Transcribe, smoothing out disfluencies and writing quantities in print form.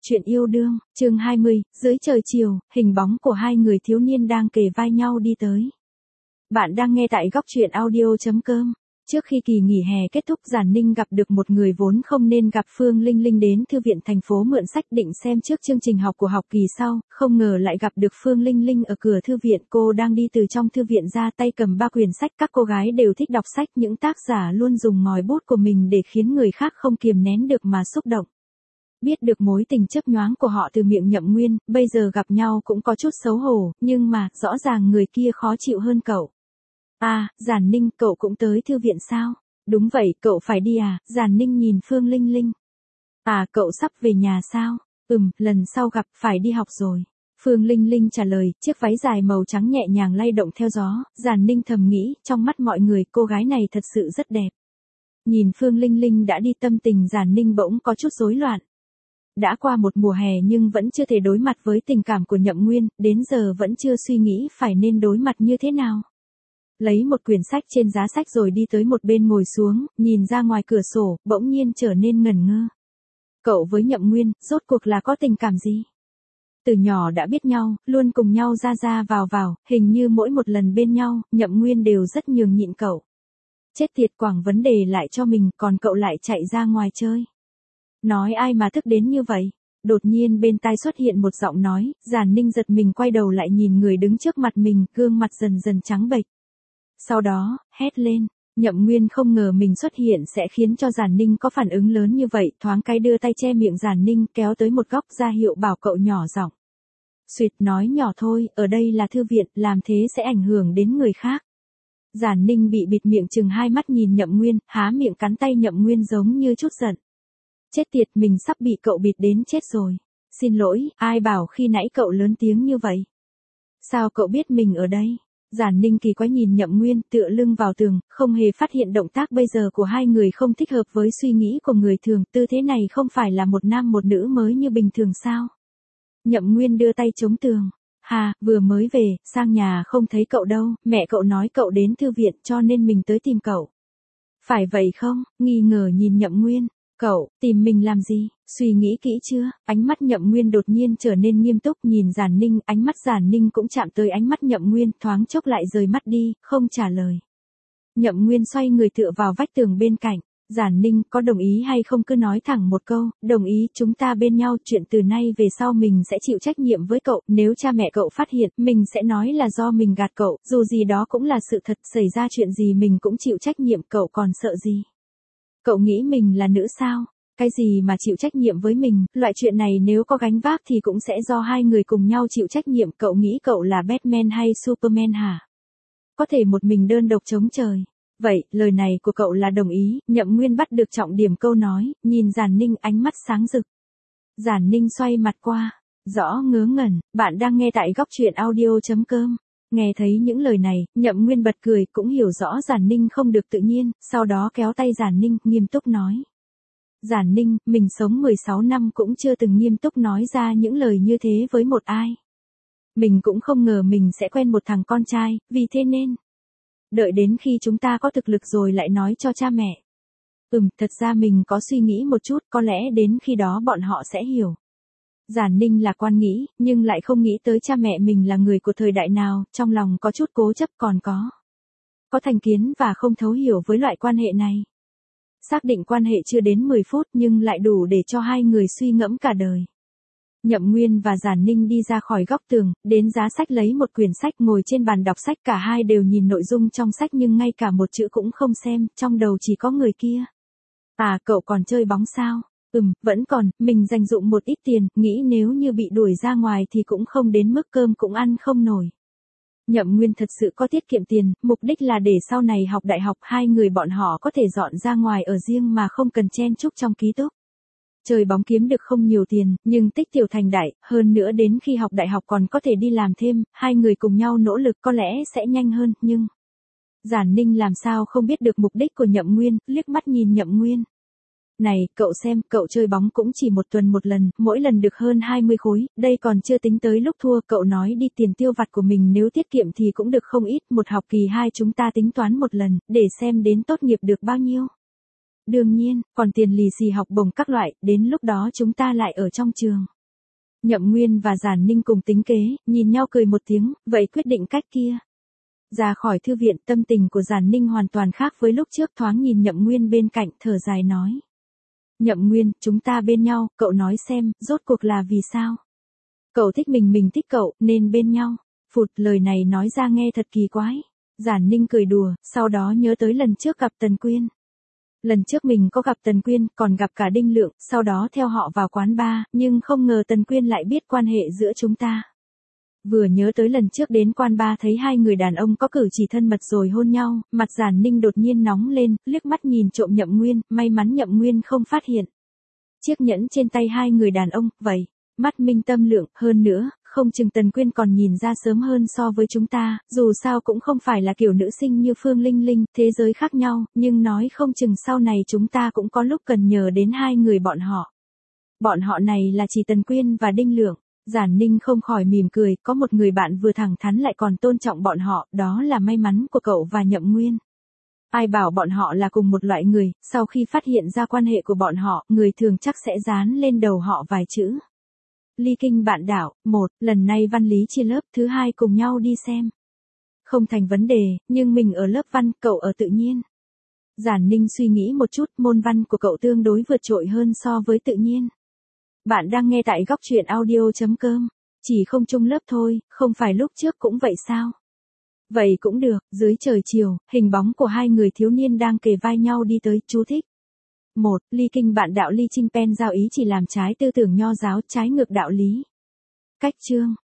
Chuyện yêu đương, chương 20, dưới trời chiều, hình bóng của hai người thiếu niên đang kề vai nhau đi tới. Bạn đang nghe tại góc truyện audio.com. Trước khi kỳ nghỉ hè kết thúc, Giản Ninh gặp được một người vốn không nên gặp. Phương Linh Linh đến thư viện thành phố mượn sách định xem trước chương trình học của học kỳ sau, không ngờ lại gặp được Phương Linh Linh ở cửa thư viện. Cô đang đi từ trong thư viện ra, tay cầm 3 quyển sách. Các cô gái đều thích đọc sách, những tác giả luôn dùng ngòi bút của mình để khiến người khác không kiềm nén được mà xúc động. Biết được mối tình chớp nhoáng của họ từ miệng Nhậm Nguyên, bây giờ gặp nhau cũng có chút xấu hổ, nhưng mà, rõ ràng người kia khó chịu hơn cậu. À, Giản Ninh, cậu cũng tới thư viện sao? Đúng vậy, cậu phải đi à? Giản Ninh nhìn Phương Linh Linh. À, cậu sắp về nhà sao? Lần sau gặp phải đi học rồi. Phương Linh Linh trả lời, chiếc váy dài màu trắng nhẹ nhàng lay động theo gió. Giản Ninh thầm nghĩ, trong mắt mọi người, cô gái này thật sự rất đẹp. Nhìn Phương Linh Linh đã đi, tâm tình Giản Ninh bỗng có chút rối loạn. Đã qua một mùa hè nhưng vẫn chưa thể đối mặt với tình cảm của Nhậm Nguyên, đến giờ vẫn chưa suy nghĩ phải nên đối mặt như thế nào. Lấy một quyển sách trên giá sách rồi đi tới một bên ngồi xuống, nhìn ra ngoài cửa sổ, bỗng nhiên trở nên ngẩn ngơ. Cậu với Nhậm Nguyên, rốt cuộc là có tình cảm gì? Từ nhỏ đã biết nhau, luôn cùng nhau ra vào, hình như mỗi một lần bên nhau, Nhậm Nguyên đều rất nhường nhịn cậu. Chết tiệt, quẳng vấn đề lại cho mình, còn cậu lại chạy ra ngoài chơi. Nói ai mà thức đến như vậy? Đột nhiên bên tai xuất hiện một giọng nói, Giản Ninh giật mình quay đầu lại nhìn người đứng trước mặt mình, gương mặt dần dần trắng bệch. Sau đó, hét lên, Nhậm Nguyên không ngờ mình xuất hiện sẽ khiến cho Giản Ninh có phản ứng lớn như vậy, thoáng cái đưa tay che miệng Giản Ninh, kéo tới một góc ra hiệu bảo cậu nhỏ giọng. Xuyệt, nói nhỏ thôi, ở đây là thư viện, làm thế sẽ ảnh hưởng đến người khác. Giản Ninh bị bịt miệng, chừng hai mắt nhìn Nhậm Nguyên, há miệng cắn tay Nhậm Nguyên giống như chút giận. Chết tiệt, mình sắp bị cậu bịt đến chết rồi. Xin lỗi, ai bảo khi nãy cậu lớn tiếng như vậy? Sao cậu biết mình ở đây? Giản Ninh kỳ quái nhìn Nhậm Nguyên, tựa lưng vào tường, không hề phát hiện động tác bây giờ của hai người không thích hợp với suy nghĩ của người thường, tư thế này không phải là một nam một nữ mới như bình thường sao? Nhậm Nguyên đưa tay chống tường. Hà, vừa mới về, sang nhà không thấy cậu đâu, mẹ cậu nói cậu đến thư viện cho nên mình tới tìm cậu. Phải vậy không? Nghi ngờ nhìn Nhậm Nguyên. Cậu, tìm mình làm gì? Suy nghĩ kỹ chưa? Ánh mắt Nhậm Nguyên đột nhiên trở nên nghiêm túc nhìn Giản Ninh, ánh mắt Giản Ninh cũng chạm tới ánh mắt Nhậm Nguyên, thoáng chốc lại rời mắt đi, không trả lời. Nhậm Nguyên xoay người tựa vào vách tường bên cạnh. Giản Ninh, có đồng ý hay không cứ nói thẳng một câu, đồng ý, chúng ta bên nhau, chuyện từ nay về sau mình sẽ chịu trách nhiệm với cậu, nếu cha mẹ cậu phát hiện, mình sẽ nói là do mình gạt cậu, dù gì đó cũng là sự thật, xảy ra chuyện gì mình cũng chịu trách nhiệm, cậu còn sợ gì? Cậu nghĩ mình là nữ sao? Cái gì mà chịu trách nhiệm với mình, loại chuyện này nếu có gánh vác thì cũng sẽ do hai người cùng nhau chịu trách nhiệm, cậu nghĩ cậu là Batman hay Superman hả? Có thể một mình đơn độc chống trời. Vậy, lời này của cậu là đồng ý, Nhậm Nguyên bắt được trọng điểm câu nói, nhìn Giản Ninh ánh mắt sáng rực. Giản Ninh xoay mặt qua, rõ ngớ ngẩn, bạn đang nghe tại góc truyện audio.com. Nghe thấy những lời này, Nhậm Nguyên bật cười, cũng hiểu rõ Giản Ninh không được tự nhiên, sau đó kéo tay Giản Ninh, nghiêm túc nói. Giản Ninh, mình sống 16 năm cũng chưa từng nghiêm túc nói ra những lời như thế với một ai. Mình cũng không ngờ mình sẽ quen một thằng con trai, vì thế nên đợi đến khi chúng ta có thực lực rồi lại nói cho cha mẹ. Thật ra mình có suy nghĩ một chút, có lẽ đến khi đó bọn họ sẽ hiểu. Giản Ninh lạc quan nghĩ, nhưng lại không nghĩ tới cha mẹ mình là người của thời đại nào, trong lòng có chút cố chấp, còn có thành kiến và không thấu hiểu với loại quan hệ này. Xác định quan hệ chưa đến 10 phút nhưng lại đủ để cho hai người suy ngẫm cả đời. Nhậm Nguyên và Giản Ninh đi ra khỏi góc tường, đến giá sách lấy một quyển sách, ngồi trên bàn đọc sách, cả hai đều nhìn nội dung trong sách nhưng ngay cả một chữ cũng không xem, trong đầu chỉ có người kia. À, cậu còn chơi bóng sao? Vẫn còn, mình dành dụm một ít tiền, nghĩ nếu như bị đuổi ra ngoài thì cũng không đến mức cơm cũng ăn không nổi. Nhậm Nguyên thật sự có tiết kiệm tiền, mục đích là để sau này học đại học hai người bọn họ có thể dọn ra ngoài ở riêng mà không cần chen chúc trong ký túc. Chơi bóng kiếm được không nhiều tiền, nhưng tích tiểu thành đại, hơn nữa đến khi học đại học còn có thể đi làm thêm, hai người cùng nhau nỗ lực có lẽ sẽ nhanh hơn, nhưng Giản Ninh làm sao không biết được mục đích của Nhậm Nguyên, liếc mắt nhìn Nhậm Nguyên. Này, cậu xem, cậu chơi bóng cũng chỉ một tuần một lần, mỗi lần được hơn 20 khối, đây còn chưa tính tới lúc thua, cậu nói đi, tiền tiêu vặt của mình nếu tiết kiệm thì cũng được không ít, một học kỳ 2 chúng ta tính toán một lần, để xem đến tốt nghiệp được bao nhiêu. Đương nhiên, còn tiền lì xì học bổng các loại, đến lúc đó chúng ta lại ở trong trường. Nhậm Nguyên và Giản Ninh cùng tính kế, nhìn nhau cười một tiếng, vậy quyết định cách kia. Ra khỏi thư viện, tâm tình của Giản Ninh hoàn toàn khác với lúc trước, thoáng nhìn Nhậm Nguyên bên cạnh, thở dài nói. Nhậm Nguyên, chúng ta bên nhau, cậu nói xem, rốt cuộc là vì sao? Cậu thích mình thích cậu, nên bên nhau. Phụt, lời này nói ra nghe thật kỳ quái. Giản Ninh cười đùa, sau đó nhớ tới lần trước gặp Tần Quyên. Lần trước mình có gặp Tần Quyên, còn gặp cả Đinh Lượng, sau đó theo họ vào quán bar, nhưng không ngờ Tần Quyên lại biết quan hệ giữa chúng ta. Vừa nhớ tới lần trước đến quán bar thấy hai người đàn ông có cử chỉ thân mật rồi hôn nhau, mặt Giản Ninh đột nhiên nóng lên, liếc mắt nhìn trộm Nhậm Nguyên, may mắn Nhậm Nguyên không phát hiện. Chiếc nhẫn trên tay hai người đàn ông, vậy, mắt minh tâm lượng, hơn nữa, không chừng Tần Quyên còn nhìn ra sớm hơn so với chúng ta, dù sao cũng không phải là kiểu nữ sinh như Phương Linh Linh, thế giới khác nhau, nhưng nói không chừng sau này chúng ta cũng có lúc cần nhờ đến hai người bọn họ. Bọn họ này là chỉ Tần Quyên và Đinh Lượng. Giản Ninh không khỏi mỉm cười, có một người bạn vừa thẳng thắn lại còn tôn trọng bọn họ, đó là may mắn của cậu và Nhậm Nguyên. Ai bảo bọn họ là cùng một loại người, sau khi phát hiện ra quan hệ của bọn họ, người thường chắc sẽ dán lên đầu họ vài chữ. Ly kinh bạn đạo, 1, lần này văn lý chia lớp, thứ hai cùng nhau đi xem. Không thành vấn đề, nhưng mình ở lớp văn, cậu ở tự nhiên. Giản Ninh suy nghĩ một chút, môn văn của cậu tương đối vượt trội hơn so với tự nhiên. Bạn đang nghe tại góc truyện audio.com. Chỉ không chung lớp thôi, không phải lúc trước cũng vậy sao? Vậy cũng được, dưới trời chiều, hình bóng của hai người thiếu niên đang kề vai nhau đi tới, chú thích. 1. Ly kinh bạn đạo Ly Chinh Pen giao ý chỉ làm trái tư tưởng nho giáo, trái ngược đạo lý. Cách chương.